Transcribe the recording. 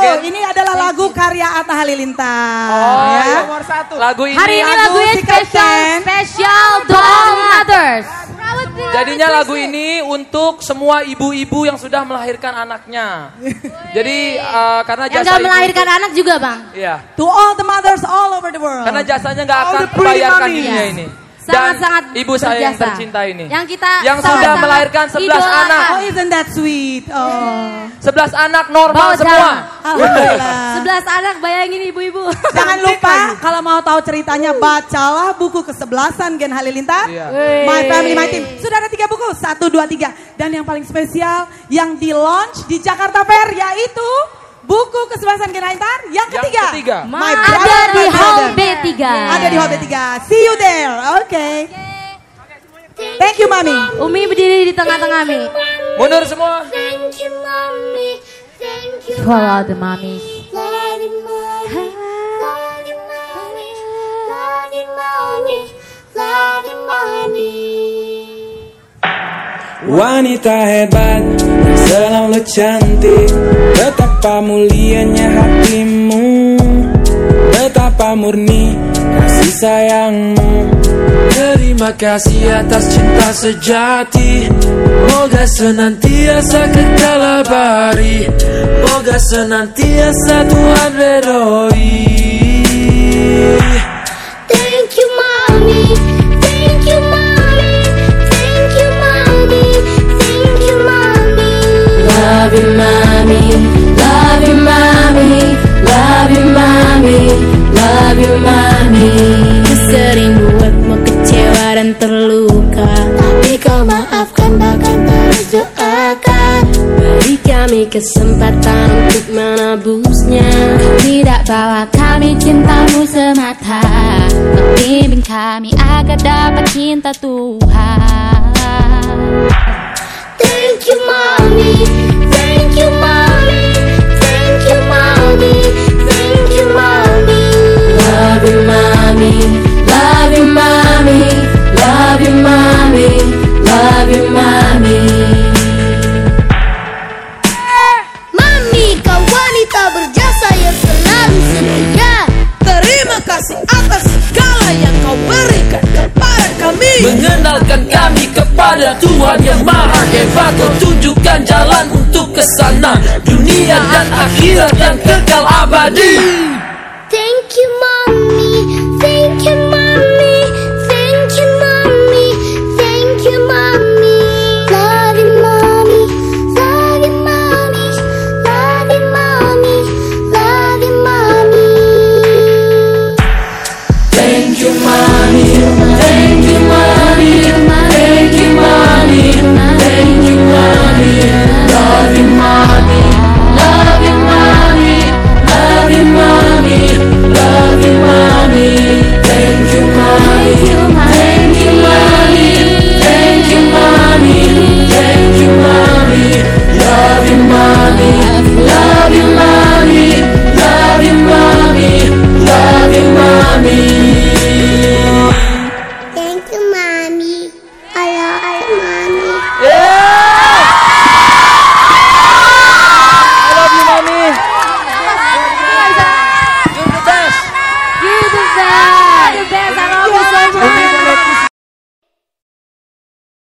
again. Ini adalah lagu karya Atta Halilintar. Oh, ya. nomor 1. Lagu ini Hari ini lagunya spesial to all mothers. jadinya lagu ini untuk semua ibu-ibu yang sudah melahirkan anaknya. Jadi karena Yang jasa gak melahirkan anak juga, Bang. Iya. To all the mothers all over the world. Karena jasanya nggak All akan the pretty terbayarkan mommies. dunia ini. Sangat-sangat ibu saya yang berjasa. tercinta ini. Yang kita yang sangat-sangat sudah melahirkan 11 idolakan. anak. Oh, isn't that sweet? Oh. 11 anak normal Bawa semua. Alhamdulillah. 11 anak, bayangin ibu-ibu. Jangan lupa kalau mau tahu ceritanya bacalah buku ke-11an Gen Halilintar. Iya. My Family My Team. Sudah ada 3 buku, 1, 2, 3. Dan yang paling spesial yang di launch di Jakarta Fair yaitu buku ke-11an Gen Halilintar yang ketiga. My Ada Brother, di My Hall Brother. B3. Ada di Hall B3. See you there. Oke. Thank you, Mami. Umi berdiri di tengah-tengah, Mi. Mundur semua. Thank you, mommy. Thank you, Follow the mommy. Lordy, mommy. Lordy, mommy. Lordy, mommy. Lordy, mommy. Wanita hebat yang selalu cantik, betapa mulianya hatimu, betapa murni kasih sayangmu. Terima kasih atas cinta sejati. Moga senantiasa kekal abadi. Moga senantiasa Tuhan redoi. Thank you, mommy. Thank you, mommy. Thank you, mommy. Thank you, mommy. Love you, mommy. Love you, mommy. Love you, mommy. Love you, mommy. Sering buatmu kecewa dan terluka, tapi kau maafkan bahkan terus doakan. Beri kami kesempatan untuk menebusnya. Tidak bawa kami cintamu semata, Bimbing kami agar dapat cinta Tuhan. Thank you, mommy. Thank you, mommy. Thank you, mommy. Thank you, mommy. Love you, mommy. Love you, mommy. Love you, mommy. Love you, mommy. Mami, kau wanita berjasa yang selalu setia. Terima kasih atas segala yang kau berikan kepada kami. Mengenalkan kami kepada Tuhan yang maha hebat. Kau tunjukkan jalan untuk kesana, dunia dan akhirat yang kekal abadi. Thank you, mommy.